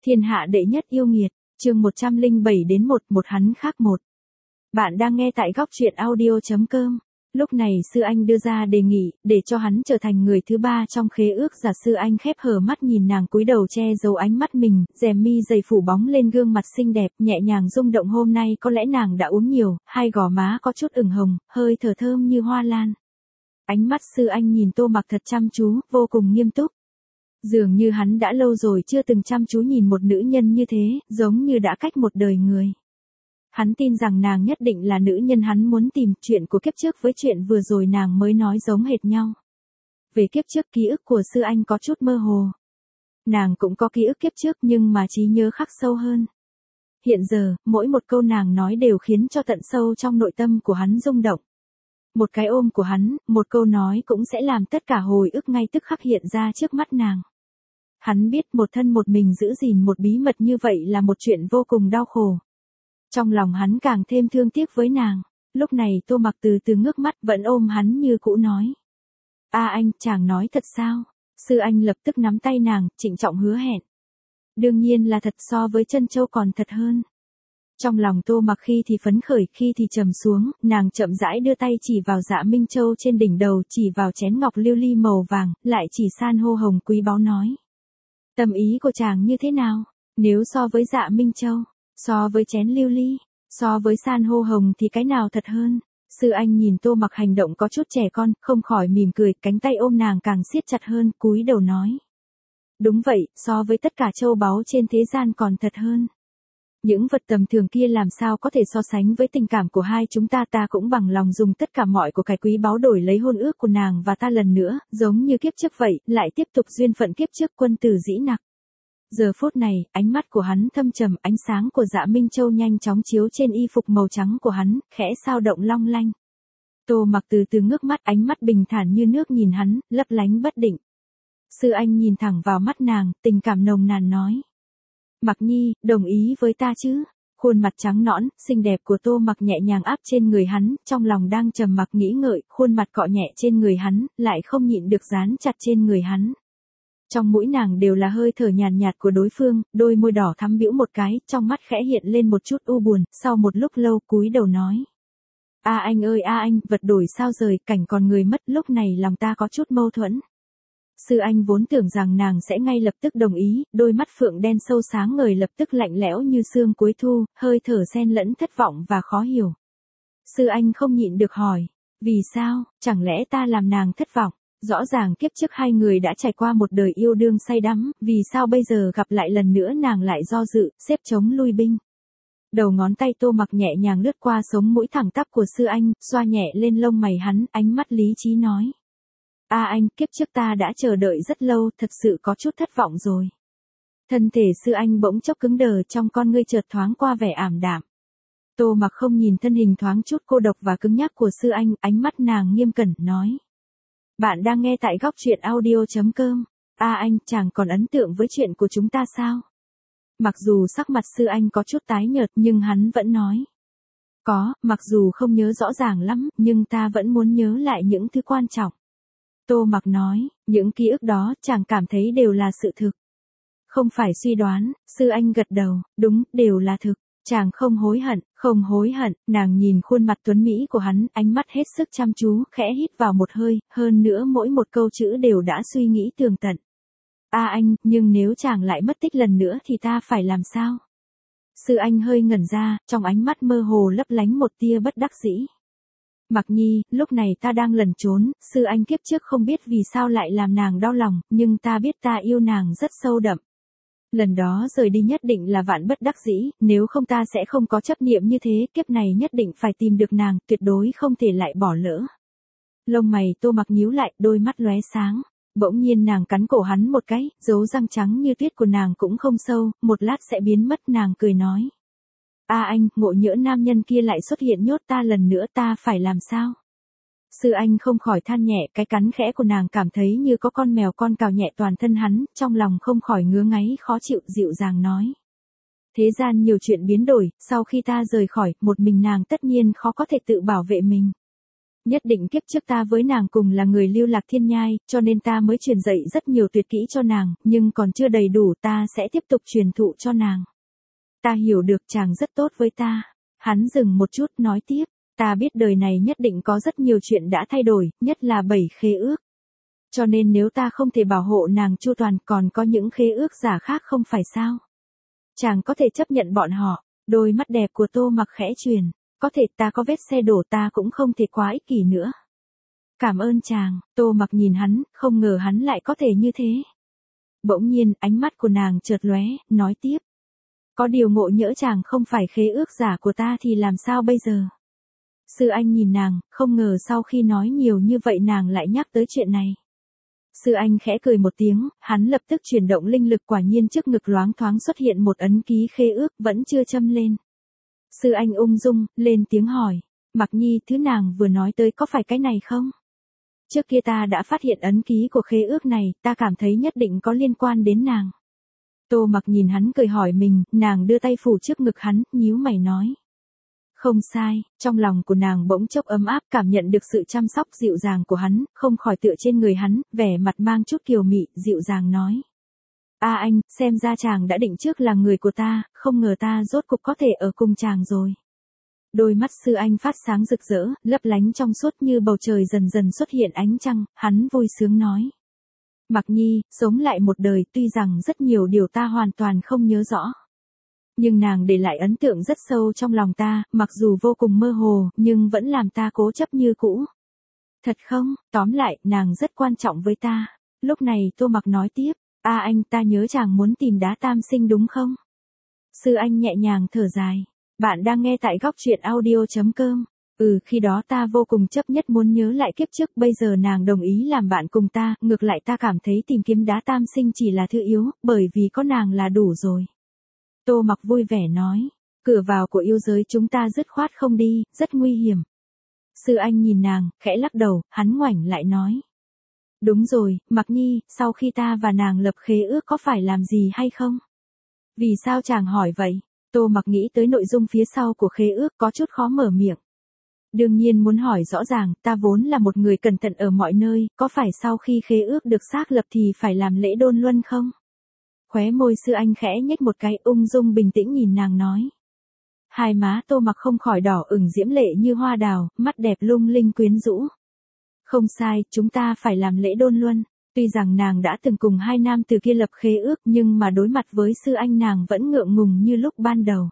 Thiên hạ đệ nhất yêu nghiệt, chương 107 đến 1 hắn khác một. Bạn đang nghe tại góc truyện audio.com. Lúc này Sư Anh đưa ra đề nghị, để cho hắn trở thành người thứ ba trong khế ước. Giả Sư Anh khép hờ mắt nhìn nàng cúi đầu che giấu ánh mắt mình, rèm mi dày phủ bóng lên gương mặt xinh đẹp, nhẹ nhàng rung động. Hôm nay có lẽ nàng đã uống nhiều, hai gò má có chút ửng hồng, hơi thở thơm như hoa lan. Ánh mắt Sư Anh nhìn Tô Mặc thật chăm chú, vô cùng nghiêm túc. Dường như hắn đã lâu rồi chưa từng chăm chú nhìn một nữ nhân như thế, giống như đã cách một đời người. Hắn tin rằng nàng nhất định là nữ nhân hắn muốn tìm. Chuyện của kiếp trước với chuyện vừa rồi nàng mới nói giống hệt nhau. Về kiếp trước ký ức của Sư Anh có chút mơ hồ. Nàng cũng có ký ức kiếp trước nhưng mà trí nhớ khắc sâu hơn. Hiện giờ, mỗi một câu nàng nói đều khiến cho tận sâu trong nội tâm của hắn rung động. Một cái ôm của hắn, một câu nói cũng sẽ làm tất cả hồi ức ngay tức khắc hiện ra trước mắt nàng. Hắn biết một thân một mình giữ gìn một bí mật như vậy là một chuyện vô cùng đau khổ. Trong lòng hắn càng thêm thương tiếc với nàng. Lúc này Tô Mặc từ từ ngước mắt vẫn ôm hắn như cũ nói. Anh, chàng nói thật sao? Sư Anh lập tức nắm tay nàng, trịnh trọng hứa hẹn. Đương nhiên là thật, so với chân châu còn thật hơn. Trong lòng Tô Mặc khi thì phấn khởi, khi thì trầm xuống, nàng chậm rãi đưa tay chỉ vào Dạ Minh Châu trên đỉnh đầu, chỉ vào chén ngọc lưu ly màu vàng, lại chỉ san hô hồng quý báu nói. Tâm ý của chàng như thế nào? Nếu so với Dạ Minh Châu, so với chén lưu ly, so với san hô hồng thì cái nào thật hơn? Sư Anh nhìn Tô Mặc hành động có chút trẻ con, không khỏi mỉm cười, cánh tay ôm nàng càng siết chặt hơn, cúi đầu nói. Đúng vậy, so với tất cả châu báu trên thế gian còn thật hơn. Những vật tầm thường kia làm sao có thể so sánh với tình cảm của hai chúng ta. Ta cũng bằng lòng dùng tất cả mọi của cải quý báu đổi lấy hôn ước của nàng và ta lần nữa, giống như kiếp trước vậy, lại tiếp tục duyên phận kiếp trước. Quân tử dĩ nặc. Giờ phút này, ánh mắt của hắn thâm trầm, ánh sáng của Dạ Minh Châu nhanh chóng chiếu trên y phục màu trắng của hắn, khẽ sao động long lanh. Tô Mặc từ từ ngước mắt, ánh mắt bình thản như nước nhìn hắn, lấp lánh bất định. Sư Anh nhìn thẳng vào mắt nàng, tình cảm nồng nàn nói. Mặc Nhi, đồng ý với ta chứ? Khuôn mặt trắng nõn, xinh đẹp của Tô Mặc nhẹ nhàng áp trên người hắn, trong lòng đang trầm mặc nghĩ ngợi, khuôn mặt cọ nhẹ trên người hắn, lại không nhịn được dán chặt trên người hắn. Trong mũi nàng đều là hơi thở nhàn nhạt của đối phương, đôi môi đỏ thắm bĩu một cái, trong mắt khẽ hiện lên một chút u buồn, sau một lúc lâu cúi đầu nói. Anh ơi anh, vật đổi sao rời, cảnh còn người mất, lúc này lòng ta có chút mâu thuẫn. Sư Anh vốn tưởng rằng nàng sẽ ngay lập tức đồng ý, đôi mắt phượng đen sâu sáng ngời lập tức lạnh lẽo như sương cuối thu, hơi thở xen lẫn thất vọng và khó hiểu. Sư Anh không nhịn được hỏi, vì sao, chẳng lẽ ta làm nàng thất vọng? Rõ ràng kiếp trước hai người đã trải qua một đời yêu đương say đắm, vì sao bây giờ gặp lại lần nữa nàng lại do dự, xếp chống lui binh. Đầu ngón tay Tô Mặc nhẹ nhàng lướt qua sống mũi thẳng tắp của Sư Anh, xoa nhẹ lên lông mày hắn, ánh mắt lý trí nói. Anh, kiếp trước ta đã chờ đợi rất lâu, thật sự có chút thất vọng rồi. Thân thể Sư Anh bỗng chốc cứng đờ, trong con ngươi chợt thoáng qua vẻ ảm đạm. Tô Mặc không nhìn thân hình thoáng chút cô độc và cứng nhắc của Sư Anh, ánh mắt nàng nghiêm cẩn, nói. Bạn đang nghe tại góc truyện audio.com. Anh, chàng còn ấn tượng với chuyện của chúng ta sao? Mặc dù sắc mặt Sư Anh có chút tái nhợt nhưng hắn vẫn nói. Có, mặc dù không nhớ rõ ràng lắm, nhưng ta vẫn muốn nhớ lại những thứ quan trọng. Tô Mặc nói, những ký ức đó chàng cảm thấy đều là sự thực. Không phải suy đoán. Sư Anh gật đầu, đúng, đều là thực. Chàng không hối hận, nàng nhìn khuôn mặt tuấn mỹ của hắn, ánh mắt hết sức chăm chú, khẽ hít vào một hơi, hơn nữa mỗi một câu chữ đều đã suy nghĩ tường tận. Anh, nhưng nếu chàng lại mất tích lần nữa thì ta phải làm sao? Sư Anh hơi ngẩn ra, trong ánh mắt mơ hồ lấp lánh một tia bất đắc dĩ. Mặc Nhi, lúc này ta đang lẩn trốn, Sư Anh kiếp trước không biết vì sao lại làm nàng đau lòng, nhưng ta biết ta yêu nàng rất sâu đậm. Lần đó rời đi nhất định là vạn bất đắc dĩ, nếu không ta sẽ không có chấp niệm như thế, kiếp này nhất định phải tìm được nàng, tuyệt đối không thể lại bỏ lỡ. Lông mày Tô Mặc nhíu lại, đôi mắt lóe sáng. Bỗng nhiên nàng cắn cổ hắn một cái, dấu răng trắng như tuyết của nàng cũng không sâu, một lát sẽ biến mất. Nàng cười nói. Anh, ngộ nhỡ nam nhân kia lại xuất hiện nhốt ta lần nữa, ta phải làm sao? Sư Anh không khỏi than nhẹ, cái cắn khẽ của nàng cảm thấy như có con mèo con cào nhẹ toàn thân hắn, trong lòng không khỏi ngứa ngáy khó chịu, dịu dàng nói. Thế gian nhiều chuyện biến đổi, sau khi ta rời khỏi, một mình nàng tất nhiên khó có thể tự bảo vệ mình. Nhất định kiếp trước ta với nàng cùng là người lưu lạc thiên nhai, cho nên ta mới truyền dạy rất nhiều tuyệt kỹ cho nàng, nhưng còn chưa đầy đủ, ta sẽ tiếp tục truyền thụ cho nàng. Ta hiểu được chàng rất tốt với ta. Hắn dừng một chút nói tiếp, ta biết đời này nhất định có rất nhiều chuyện đã thay đổi, nhất là 7 khế ước. Cho nên nếu ta không thể bảo hộ nàng chu toàn, còn có những khế ước giả khác không phải sao? Chàng có thể chấp nhận bọn họ. Đôi mắt đẹp của Tô Mặc khẽ chuyển, có thể ta có vết xe đổ ta cũng không thể quá ích kỷ nữa. Cảm ơn chàng. Tô Mặc nhìn hắn, không ngờ hắn lại có thể như thế. Bỗng nhiên ánh mắt của nàng chợt lóe, nói tiếp. Có điều ngộ nhỡ chàng không phải khế ước giả của ta thì làm sao bây giờ? Sư Anh nhìn nàng, không ngờ sau khi nói nhiều như vậy nàng lại nhắc tới chuyện này. Sư Anh khẽ cười một tiếng, hắn lập tức chuyển động linh lực, quả nhiên trước ngực loáng thoáng xuất hiện một ấn ký khế ước vẫn chưa châm lên. Sư Anh ung dung, lên tiếng hỏi, Mặc Nhi thứ nàng vừa nói tới có phải cái này không? Trước kia ta đã phát hiện ấn ký của khế ước này, ta cảm thấy nhất định có liên quan đến nàng. Tô Mặc nhìn hắn cười hỏi mình, nàng đưa tay phủ trước ngực hắn, nhíu mày nói. Không sai, trong lòng của nàng bỗng chốc ấm áp, cảm nhận được sự chăm sóc dịu dàng của hắn, không khỏi tựa trên người hắn, vẻ mặt mang chút kiều mị, dịu dàng nói. Anh, xem ra chàng đã định trước là người của ta, không ngờ ta rốt cục có thể ở cùng chàng rồi. Đôi mắt Sư Anh phát sáng rực rỡ, lấp lánh trong suốt như bầu trời dần dần xuất hiện ánh trăng, hắn vui sướng nói. Mặc Nhi, sống lại một đời tuy rằng rất nhiều điều ta hoàn toàn không nhớ rõ. Nhưng nàng để lại ấn tượng rất sâu trong lòng ta, mặc dù vô cùng mơ hồ, nhưng vẫn làm ta cố chấp như cũ. Thật không, tóm lại, nàng rất quan trọng với ta. Lúc này Tô Mặc nói tiếp, anh ta nhớ chàng muốn tìm đá tam sinh đúng không? Sư Anh nhẹ nhàng thở dài. Bạn đang nghe tại góc truyện audio.com. Khi đó ta vô cùng chấp nhất muốn nhớ lại kiếp trước, bây giờ nàng đồng ý làm bạn cùng ta, ngược lại ta cảm thấy tìm kiếm đá tam sinh chỉ là thứ yếu, bởi vì có nàng là đủ rồi. Tô Mặc vui vẻ nói, cửa vào của yêu giới chúng ta dứt khoát không đi, rất nguy hiểm. Sư Anh nhìn nàng, khẽ lắc đầu, hắn ngoảnh lại nói. Đúng rồi, Mặc Nhi, sau khi ta và nàng lập khế ước có phải làm gì hay không? Vì sao chàng hỏi vậy? Tô Mặc nghĩ tới nội dung phía sau của khế ước có chút khó mở miệng. Đương nhiên muốn hỏi rõ ràng, ta vốn là một người cẩn thận ở mọi nơi, có phải sau khi khế ước được xác lập thì phải làm lễ đôn luân không? Khóe môi Sư Anh khẽ nhếch một cái, ung dung bình tĩnh nhìn nàng nói. Hai má Tô Mặc không khỏi đỏ ửng diễm lệ như hoa đào, mắt đẹp lung linh quyến rũ. Không sai, chúng ta phải làm lễ đôn luân. Tuy rằng nàng đã từng cùng hai nam từ kia lập khế ước, nhưng mà đối mặt với Sư Anh nàng vẫn ngượng ngùng như lúc ban đầu.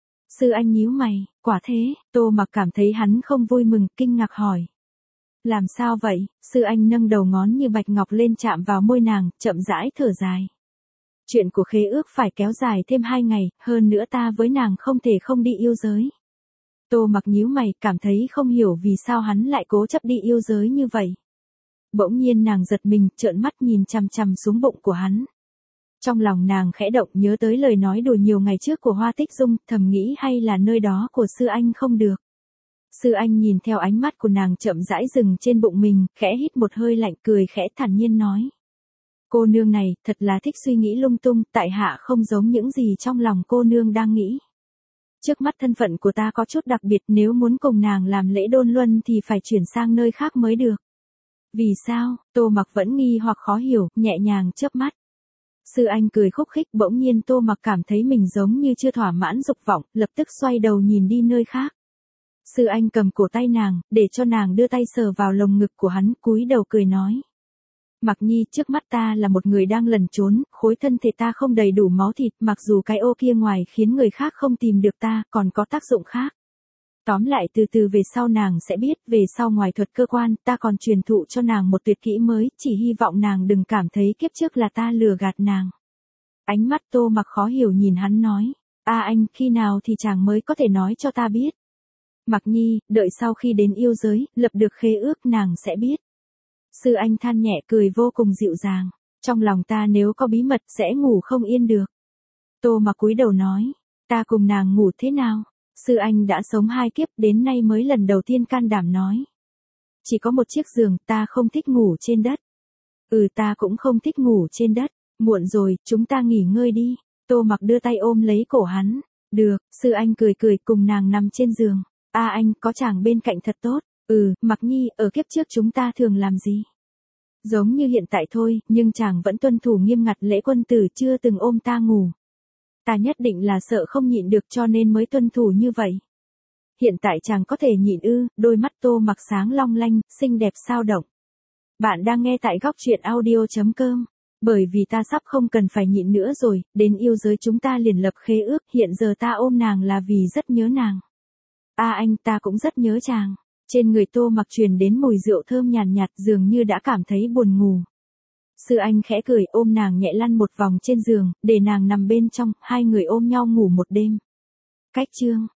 Sư Anh nhíu mày, quả thế? Tô Mặc cảm thấy hắn không vui mừng, kinh ngạc hỏi. Làm sao vậy? Sư Anh nâng đầu ngón như bạch ngọc lên chạm vào môi nàng, chậm rãi thở dài. Chuyện của khế ước phải kéo dài thêm 2 ngày, hơn nữa ta với nàng không thể không đi yêu giới. Tô Mặc nhíu mày, cảm thấy không hiểu vì sao hắn lại cố chấp đi yêu giới như vậy. Bỗng nhiên nàng giật mình, trợn mắt nhìn chằm chằm xuống bụng của hắn. Trong lòng nàng khẽ động, nhớ tới lời nói đùa nhiều ngày trước của Hoa Tích Dung, thầm nghĩ hay là nơi đó của Sư Anh không được. Sư Anh nhìn theo ánh mắt của nàng chậm rãi dừng trên bụng mình, khẽ hít một hơi lạnh, cười khẽ thản nhiên nói. Cô nương này, thật là thích suy nghĩ lung tung, tại hạ không giống những gì trong lòng cô nương đang nghĩ. Trước mắt thân phận của ta có chút đặc biệt, nếu muốn cùng nàng làm lễ đôn luân thì phải chuyển sang nơi khác mới được. Vì sao? Tô Mặc vẫn nghi hoặc khó hiểu, nhẹ nhàng chớp mắt. Sư Anh cười khúc khích, bỗng nhiên Tô Mặc cảm thấy mình giống như chưa thỏa mãn dục vọng, lập tức xoay đầu nhìn đi nơi khác. Sư Anh cầm cổ tay nàng, để cho nàng đưa tay sờ vào lồng ngực của hắn, cúi đầu cười nói. Mặc Nhi, trước mắt ta là một người đang lẩn trốn, khối thân thể ta không đầy đủ máu thịt, mặc dù cái ô kia ngoài khiến người khác không tìm được ta, còn có tác dụng khác. Tóm lại từ từ về sau nàng sẽ biết, về sau ngoài thuật cơ quan, ta còn truyền thụ cho nàng một tuyệt kỹ mới, chỉ hy vọng nàng đừng cảm thấy kiếp trước là ta lừa gạt nàng. Ánh mắt Tô Mặc khó hiểu nhìn hắn nói, anh, khi nào thì chàng mới có thể nói cho ta biết. Mặc Nhi, đợi sau khi đến yêu giới, lập được khế ước nàng sẽ biết. Sư Anh than nhẹ cười vô cùng dịu dàng, trong lòng ta nếu có bí mật sẽ ngủ không yên được. Tô Mặc cúi đầu nói, ta cùng nàng ngủ thế nào? Sư Anh đã sống 2 kiếp, đến nay mới lần đầu tiên can đảm nói. Chỉ có một chiếc giường, ta không thích ngủ trên đất. Ta cũng không thích ngủ trên đất, muộn rồi, chúng ta nghỉ ngơi đi. Tô Mặc đưa tay ôm lấy cổ hắn. Được, Sư Anh cười cười cùng nàng nằm trên giường. Anh, có chàng bên cạnh thật tốt. Mặc Nhi, ở kiếp trước chúng ta thường làm gì? Giống như hiện tại thôi, nhưng chàng vẫn tuân thủ nghiêm ngặt lễ quân tử, chưa từng ôm ta ngủ. Ta nhất định là sợ không nhịn được cho nên mới tuân thủ như vậy. Hiện tại chàng có thể nhịn ư? Đôi mắt Tô Mặc sáng long lanh, xinh đẹp sao động. Bạn đang nghe tại góc truyện audio.com. Bởi vì ta sắp không cần phải nhịn nữa rồi, đến yêu giới chúng ta liền lập khế ước, hiện giờ ta ôm nàng là vì rất nhớ nàng. Anh ta cũng rất nhớ chàng. Trên người Tô Mặc truyền đến mùi rượu thơm nhàn nhạt, dường như đã cảm thấy buồn ngủ. Sư Anh khẽ cười, ôm nàng nhẹ lăn một vòng trên giường, để nàng nằm bên trong, hai người ôm nhau ngủ một đêm. Cách chương